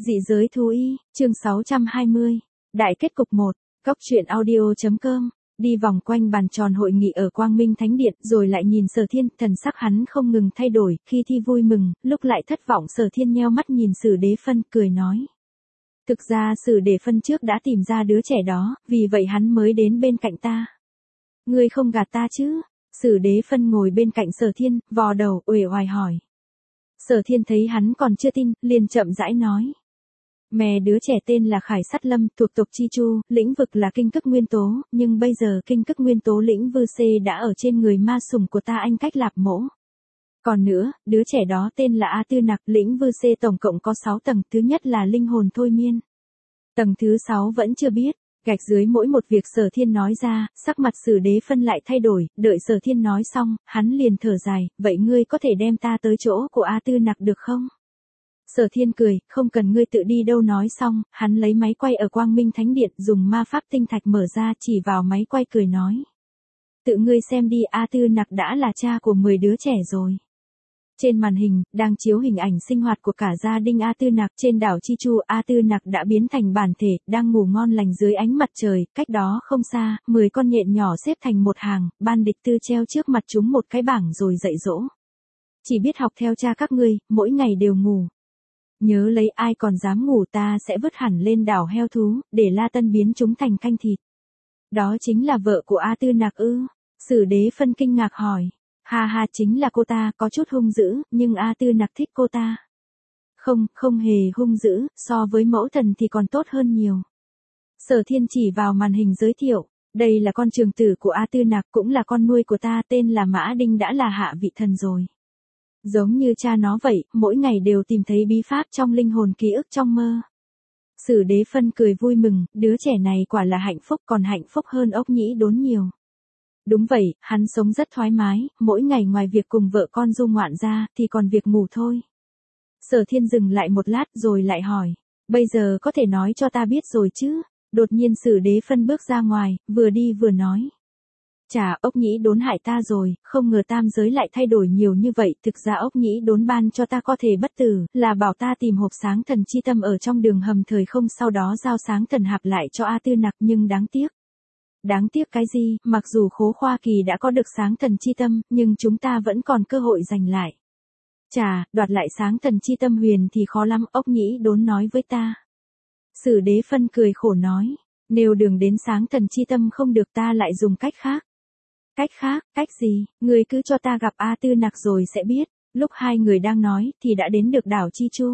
Dị giới thú y, chương 620. Đại kết cục 1. Cóc truyện audio.com. Đi vòng quanh bàn tròn hội nghị ở Quang Minh Thánh Điện, rồi lại nhìn Sở Thiên, thần sắc hắn không ngừng thay đổi, khi thì vui mừng, lúc lại thất vọng. Sở Thiên nheo mắt nhìn Sử Đế Phân, cười nói. Thực ra Sử Đế Phân trước đã tìm ra đứa trẻ đó, vì vậy hắn mới đến bên cạnh ta. Ngươi không gạt ta chứ? Sử Đế Phân ngồi bên cạnh Sở Thiên, vò đầu, uể oải hỏi. Sở Thiên thấy hắn còn chưa tin, liền chậm rãi nói. Mẹ đứa trẻ tên là Khải Sát Lâm, thuộc tộc Chi Chu, lĩnh vực là kinh cức nguyên tố, nhưng bây giờ kinh cức nguyên tố lĩnh vư C đã ở trên người ma sủng của ta anh Cách Lạp Mỗ. Còn nữa, đứa trẻ đó tên là A Tư Nặc, lĩnh vư C tổng cộng có 6 tầng, thứ nhất là linh hồn thôi miên. Tầng thứ 6 vẫn chưa biết. Gạch dưới mỗi một việc Sở Thiên nói ra, sắc mặt Sử Đế Phân lại thay đổi, đợi Sở Thiên nói xong, hắn liền thở dài, vậy ngươi có thể đem ta tới chỗ của A Tư Nặc được không? Sở Thiên cười, không cần ngươi tự đi đâu. Nói xong, hắn lấy máy quay ở Quang Minh Thánh Điện, dùng ma pháp tinh thạch mở ra, chỉ vào máy quay cười nói. Tự ngươi xem đi, A Tư Nặc đã là cha của 10 đứa trẻ rồi. Trên màn hình, đang chiếu hình ảnh sinh hoạt của cả gia đình A Tư Nặc trên đảo Chi Chu. A Tư Nặc đã biến thành bản thể, đang ngủ ngon lành dưới ánh mặt trời, cách đó không xa, 10 con nhện nhỏ xếp thành một hàng, Ban Địch Tư treo trước mặt chúng một cái bảng rồi dạy dỗ. Chỉ biết học theo cha các ngươi, mỗi ngày đều ngủ. Nhớ lấy, ai còn dám ngủ ta sẽ vứt hẳn lên đảo heo thú, để La Tân biến chúng thành canh thịt. Đó chính là vợ của A Tư Nặc ư? Sử Đế Phân kinh ngạc hỏi. Ha ha, chính là cô ta, có chút hung dữ, nhưng A Tư Nặc thích cô ta. Không hề hung dữ, so với mẫu thần thì còn tốt hơn nhiều. Sở Thiên chỉ vào màn hình giới thiệu, đây là con trường tử của A Tư Nặc, cũng là con nuôi của ta, tên là Mã Đinh, đã là hạ vị thần rồi. Giống như cha nó vậy, mỗi ngày đều tìm thấy bí pháp trong linh hồn ký ức trong mơ. Sử Đế Phân cười vui mừng, đứa trẻ này quả là hạnh phúc, còn hạnh phúc hơn Ốc Nhĩ Đốn nhiều. Đúng vậy, hắn sống rất thoải mái, mỗi ngày ngoài việc cùng vợ con du ngoạn ra, thì còn việc ngủ thôi. Sở Thiên dừng lại một lát rồi lại hỏi, bây giờ có thể nói cho ta biết rồi chứ? Đột nhiên Sử Đế Phân bước ra ngoài, vừa đi vừa nói. Chà, Ốc Nhĩ Đốn hại ta rồi, không ngờ tam giới lại thay đổi nhiều như vậy, thực ra Ốc Nhĩ Đốn ban cho ta có thể bất tử, là bảo ta tìm hộp sáng thần chi tâm ở trong đường hầm thời không, sau đó giao sáng thần hạp lại cho A Tư Nặc, nhưng đáng tiếc. Đáng tiếc cái gì? Mặc dù Khố Khoa Kỳ đã có được sáng thần chi tâm, nhưng chúng ta vẫn còn cơ hội giành lại. Chà, đoạt lại sáng thần chi tâm huyền thì khó lắm, Ốc Nhĩ Đốn nói với ta. Sử Đế Phân cười khổ nói, nếu đường đến sáng thần chi tâm không được, ta lại dùng cách khác. Cách khác, cách gì? Ngươi cứ cho ta gặp A Tư Nặc rồi sẽ biết. Lúc hai người đang nói, thì đã đến được đảo Chi Chu.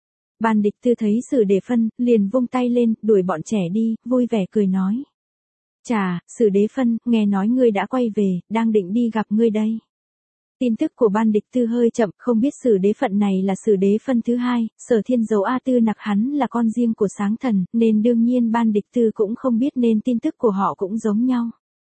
Ban Địch Tư thấy Sử Đế Phân, liền vung tay lên, đuổi bọn trẻ đi, vui vẻ cười nói. Chà, Sử Đế Phân, nghe nói ngươi đã quay về, đang định đi gặp ngươi đây. Tin tức của Ban Địch Tư hơi chậm, không biết Sử Đế Phận này là Sử Đế Phân thứ hai, Sở Thiên giấu A Tư Nặc hắn là con riêng của sáng thần, nên đương nhiên Ban Địch Tư cũng không biết, nên tin tức của họ cũng giống nhau.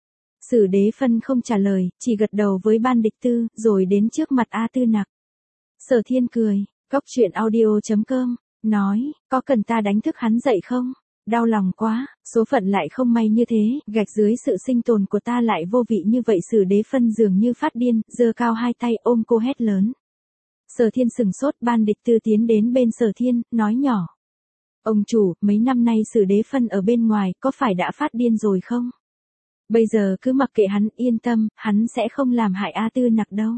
Sử Đế Phân không trả lời, chỉ gật đầu với Ban Địch Tư, rồi đến trước mặt A Tư Nặc. Sở Thiên cười, cóc truyện audio.com, nói, có cần ta đánh thức hắn dậy không? Đau lòng quá, số phận lại không may như thế, gạch dưới sự sinh tồn của ta lại vô vị như vậy. Sử Đế Phân dường như phát điên, giơ cao hai tay ôm cô hét lớn. Sở Thiên sừng sốt, Ban Địch Tư tiến đến bên Sở Thiên, nói nhỏ. Ông chủ, mấy năm nay Sử Đế Phân ở bên ngoài, có phải đã phát điên rồi không? Bây giờ cứ mặc kệ hắn, yên tâm, hắn sẽ không làm hại A Tư Nặc đâu.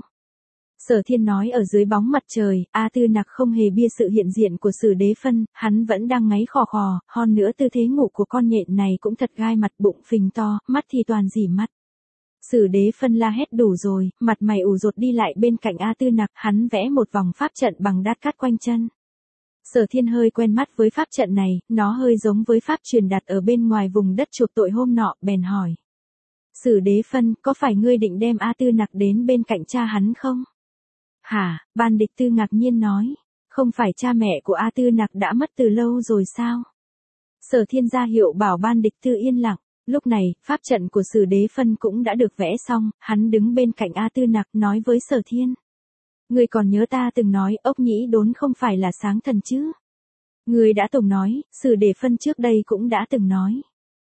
Sở Thiên nói, ở dưới bóng mặt trời, A Tư Nặc không hề bia sự hiện diện của Sử Đế Phân, hắn vẫn đang ngáy khò khò, hơn nữa tư thế ngủ của con nhện này cũng thật gai mặt, bụng phình to, mắt thì toàn rỉ mắt. Sử Đế Phân la hét đủ rồi, mặt mày ủ rột đi lại bên cạnh A Tư Nặc, hắn vẽ một vòng pháp trận bằng đát cát quanh chân. Sở Thiên hơi quen mắt với pháp trận này, nó hơi giống với pháp truyền đặt ở bên ngoài vùng đất chuộc tội hôm nọ, bèn hỏi. Sử Đế Phân, có phải ngươi định đem A Tư Nặc đến bên cạnh cha hắn không? Hả? Ban Địch Tư ngạc nhiên nói. Không phải cha mẹ của A Tư Nặc đã mất từ lâu rồi sao? Sở Thiên ra hiệu bảo Ban Địch Tư yên lặng. Lúc này, pháp trận của Sử Đế Phân cũng đã được vẽ xong, hắn đứng bên cạnh A Tư Nặc nói với Sở Thiên. Ngươi còn nhớ ta từng nói Ốc Nhĩ Đốn không phải là sáng thần chứ? Ngươi đã từng nói, Sử Đế Phân trước đây cũng đã từng nói.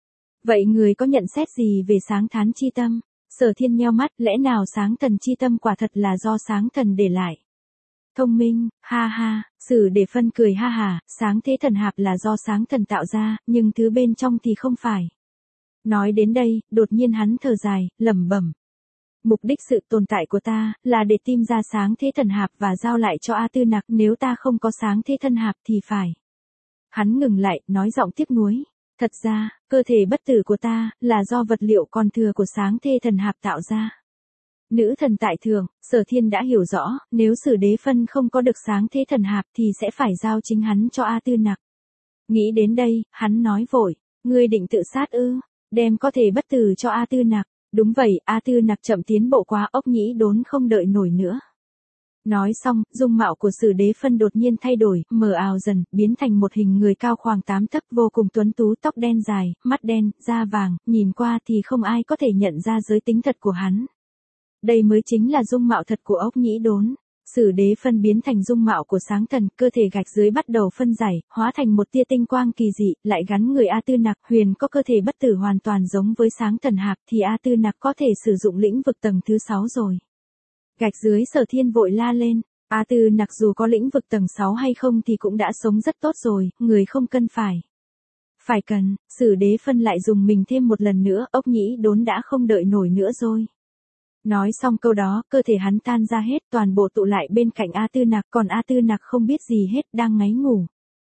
Vậy người có nhận xét gì về sáng thán chi tâm? Sở Thiên nheo mắt, lẽ nào sáng thần chi tâm quả thật là do sáng thần để lại? Thông minh, ha ha, Sử Đề Phân cười ha hả, sáng thế thần hạp là do sáng thần tạo ra, nhưng thứ bên trong thì không phải. Nói đến đây, đột nhiên hắn thở dài, lẩm bẩm. Mục đích sự tồn tại của ta, là để tìm ra sáng thế thần hạp và giao lại cho A Tư Nặc, nếu ta không có sáng thế thần hạp thì phải. Hắn ngừng lại, nói giọng tiếc nuối. Thật ra, cơ thể bất tử của ta, là do vật liệu còn thừa của sáng thế thần hạp tạo ra. Nữ thần tại thượng, Sở Thiên đã hiểu rõ, nếu Sử Đế Phân không có được sáng thế thần hạp thì sẽ phải giao chính hắn cho A Tư Nặc. Nghĩ đến đây, hắn nói vội, ngươi định tự sát ư, đem có thể bất tử cho A Tư Nặc. Đúng vậy, A Tư Nặc chậm tiến bộ quá, Ốc Nhĩ Đốn không đợi nổi nữa. Nói xong, dung mạo của Sử Đế Phân đột nhiên thay đổi, mờ ảo dần, biến thành một hình người cao khoảng 8 tấc, vô cùng tuấn tú, tóc đen dài, mắt đen, da vàng, nhìn qua thì không ai có thể nhận ra giới tính thật của hắn. Đây mới chính là dung mạo thật của Ốc Nhĩ Đốn. Sử Đế Phân biến thành dung mạo của sáng thần, cơ thể gạch dưới bắt đầu phân giải, hóa thành một tia tinh quang kỳ dị, lại gắn người A Tư Nặc. Huyền có cơ thể bất tử hoàn toàn giống với sáng thần hạp thì A Tư Nặc có thể sử dụng lĩnh vực tầng thứ 6 rồi. Gạch dưới Sở Thiên vội la lên, A Tư Nặc dù có lĩnh vực tầng 6 hay không thì cũng đã sống rất tốt rồi, người không cần phải. Phải cần, Sử Đế Phân lại dùng mình thêm một lần nữa, Ốc Nhĩ Đốn đã không đợi nổi nữa rồi. Nói xong câu đó, cơ thể hắn tan ra hết, toàn bộ tụ lại bên cạnh A Tư Nặc, còn A Tư Nặc không biết gì hết, đang ngáy ngủ.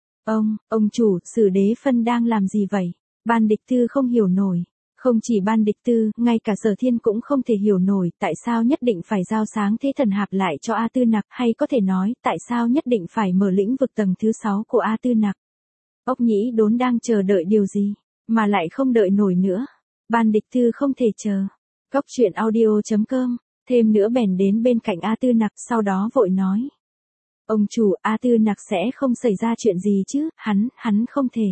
Ông chủ, Sử Đế Phân đang làm gì vậy? Ban Địch Tư không hiểu nổi. Không chỉ Ban Địch Tư, ngay cả Sở Thiên cũng không thể hiểu nổi, tại sao nhất định phải giao sáng thế thần hạp lại cho A Tư Nặc, hay có thể nói, tại sao nhất định phải mở lĩnh vực tầng thứ 6 của A Tư Nặc. Ốc Nhĩ Đốn đang chờ đợi điều gì, mà lại không đợi nổi nữa. Ban Địch Tư không thể chờ. Góc truyện audio.com, thêm nữa bèn đến bên cạnh A Tư Nặc, sau đó vội nói. Ông chủ, A Tư Nặc sẽ không xảy ra chuyện gì chứ, hắn không thể.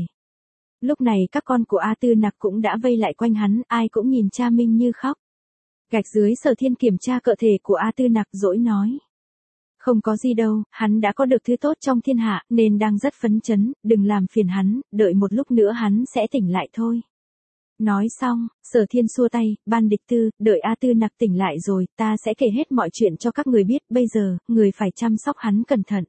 Lúc này các con của A Tư Nặc cũng đã vây lại quanh hắn, ai cũng nhìn cha Minh Như khóc. Gạch dưới Sở Thiên kiểm tra cơ thể của A Tư Nặc dỗi nói. Không có gì đâu, hắn đã có được thứ tốt trong thiên hạ, nên đang rất phấn chấn, đừng làm phiền hắn, đợi một lúc nữa hắn sẽ tỉnh lại thôi. Nói xong, Sở Thiên xua tay, Ban Địch Tư, đợi A Tư Nặc tỉnh lại rồi, ta sẽ kể hết mọi chuyện cho các người biết, bây giờ, người phải chăm sóc hắn cẩn thận.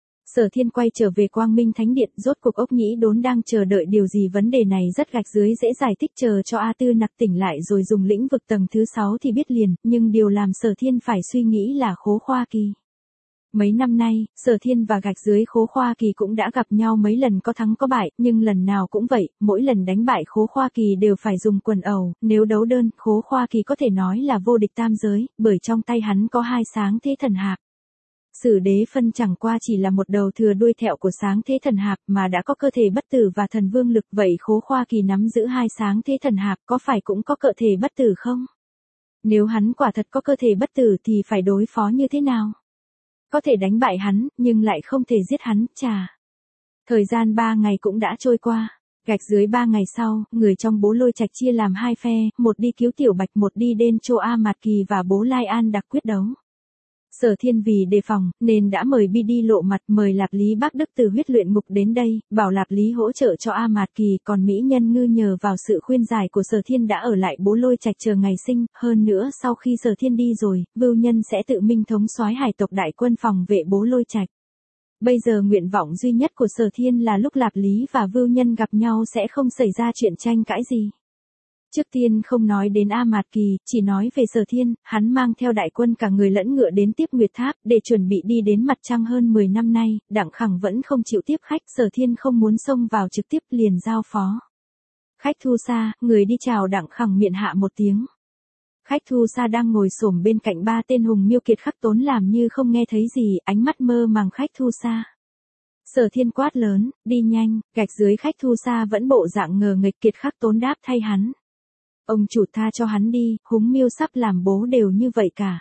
Sở Thiên quay trở về Quang Minh Thánh Điện, rốt cuộc Ốc Nhĩ Đốn đang chờ đợi điều gì, vấn đề này rất gạch dưới dễ giải thích, chờ cho A Tư Nặc tỉnh lại rồi dùng lĩnh vực tầng thứ 6 thì biết liền, nhưng điều làm Sở Thiên phải suy nghĩ là Khố Khoa Kỳ. Mấy năm nay, Sở Thiên và gạch dưới Khố Khoa Kỳ cũng đã gặp nhau mấy lần, có thắng có bại, nhưng lần nào cũng vậy, mỗi lần đánh bại Khố Khoa Kỳ đều phải dùng quần ẩu, nếu đấu đơn, Khố Khoa Kỳ có thể nói là vô địch tam giới, bởi trong tay hắn có 2 sáng thế thần hạp. Sử Đế Phân chẳng qua chỉ là một đầu thừa đuôi thẹo của sáng thế thần hạp mà đã có cơ thể bất tử và thần vương lực, vậy Khố Khoa Kỳ nắm giữ 2 sáng thế thần hạp có phải cũng có cơ thể bất tử không? Nếu hắn quả thật có cơ thể bất tử thì phải đối phó như thế nào? Có thể đánh bại hắn, nhưng lại không thể giết hắn, chà. Thời gian 3 ngày cũng đã trôi qua. Gạch dưới 3 ngày sau, người trong Bố Lôi Trạch chia làm 2 phe, một đi cứu Tiểu Bạch, một đi đến chỗ A Mạt Kỳ và Bố Lai An Đặc quyết đấu. Sở Thiên vì đề phòng, nên đã mời Bi đi lộ mặt, mời Lạp Lý Bác Đức từ huyết luyện ngục đến đây, bảo Lạp Lý hỗ trợ cho A Mạt Kỳ, còn Mỹ Nhân Ngư nhờ vào sự khuyên giải của Sở Thiên đã ở lại Bố Lôi Trạch chờ ngày sinh, hơn nữa sau khi Sở Thiên đi rồi, Vưu Nhân sẽ tự mình thống soái hải tộc đại quân phòng vệ Bố Lôi Trạch. Bây giờ nguyện vọng duy nhất của Sở Thiên là lúc Lạp Lý và Vưu Nhân gặp nhau sẽ không xảy ra chuyện tranh cãi gì. Trước tiên không nói đến A Mạt Kỳ, chỉ nói về Sở Thiên, hắn mang theo đại quân cả người lẫn ngựa đến tiếp Nguyệt Tháp, để chuẩn bị đi đến mặt trăng. Hơn 10 năm nay, Đặng Khẳng vẫn không chịu tiếp khách, Sở Thiên không muốn xông vào trực tiếp, liền giao phó. Khách Thu Sa, người đi chào Đặng Khẳng miệng hạ một tiếng. Khách Thu Sa đang ngồi xổm bên cạnh 3 tên Hùng Miêu Kiệt Khắc Tốn làm như không nghe thấy gì, ánh mắt mơ màng Khách Thu Sa. Sở Thiên quát lớn, đi nhanh, gạch dưới Khách Thu Sa vẫn bộ dạng ngờ nghịch, Kiệt Khắc Tốn đáp thay hắn. Ông chủ tha cho hắn đi, Húng Miêu sắp làm bố đều như vậy cả.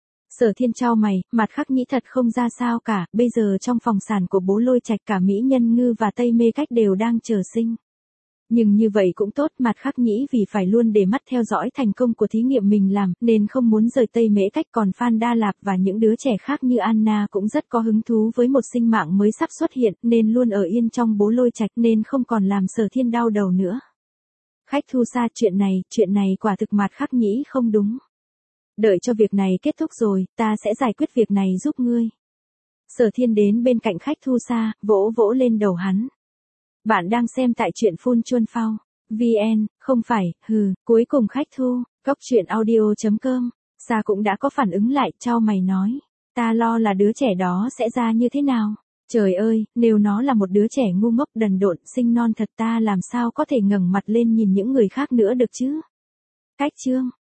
Sở Thiên chau mày, mặt Khắc Nhĩ thật không ra sao cả, bây giờ trong phòng sản của Bố Lôi Trạch cả Mỹ Nhân Ngư và Tây Mê Cách đều đang chờ sinh. Nhưng như vậy cũng tốt, mặt Khắc Nhĩ vì phải luôn để mắt theo dõi thành công của thí nghiệm mình làm, nên không muốn rời Tây Mễ Cách, còn Phan Đa Lạp và những đứa trẻ khác như Anna cũng rất có hứng thú với một sinh mạng mới sắp xuất hiện, nên luôn ở yên trong Bố Lôi Trạch, nên không còn làm Sở Thiên đau đầu nữa. Khách Thu Sa, chuyện này quả thực mặt Khắc Nhĩ không đúng. Đợi cho việc này kết thúc rồi, ta sẽ giải quyết việc này giúp ngươi. Sở Thiên đến bên cạnh khách Thu Sa, vỗ vỗ lên đầu hắn. Bạn đang xem tại truyện Phun Chuân Phao. VN, không phải, cuối cùng khách Thu, cốc truyện audio.com. Sa cũng đã có phản ứng lại, chau mày nói. Ta lo là đứa trẻ đó sẽ ra như thế nào. Trời ơi, nếu nó là một đứa trẻ ngu ngốc đần độn, sinh non thật ta làm sao có thể ngẩng mặt lên nhìn những người khác nữa được chứ. Cách chương.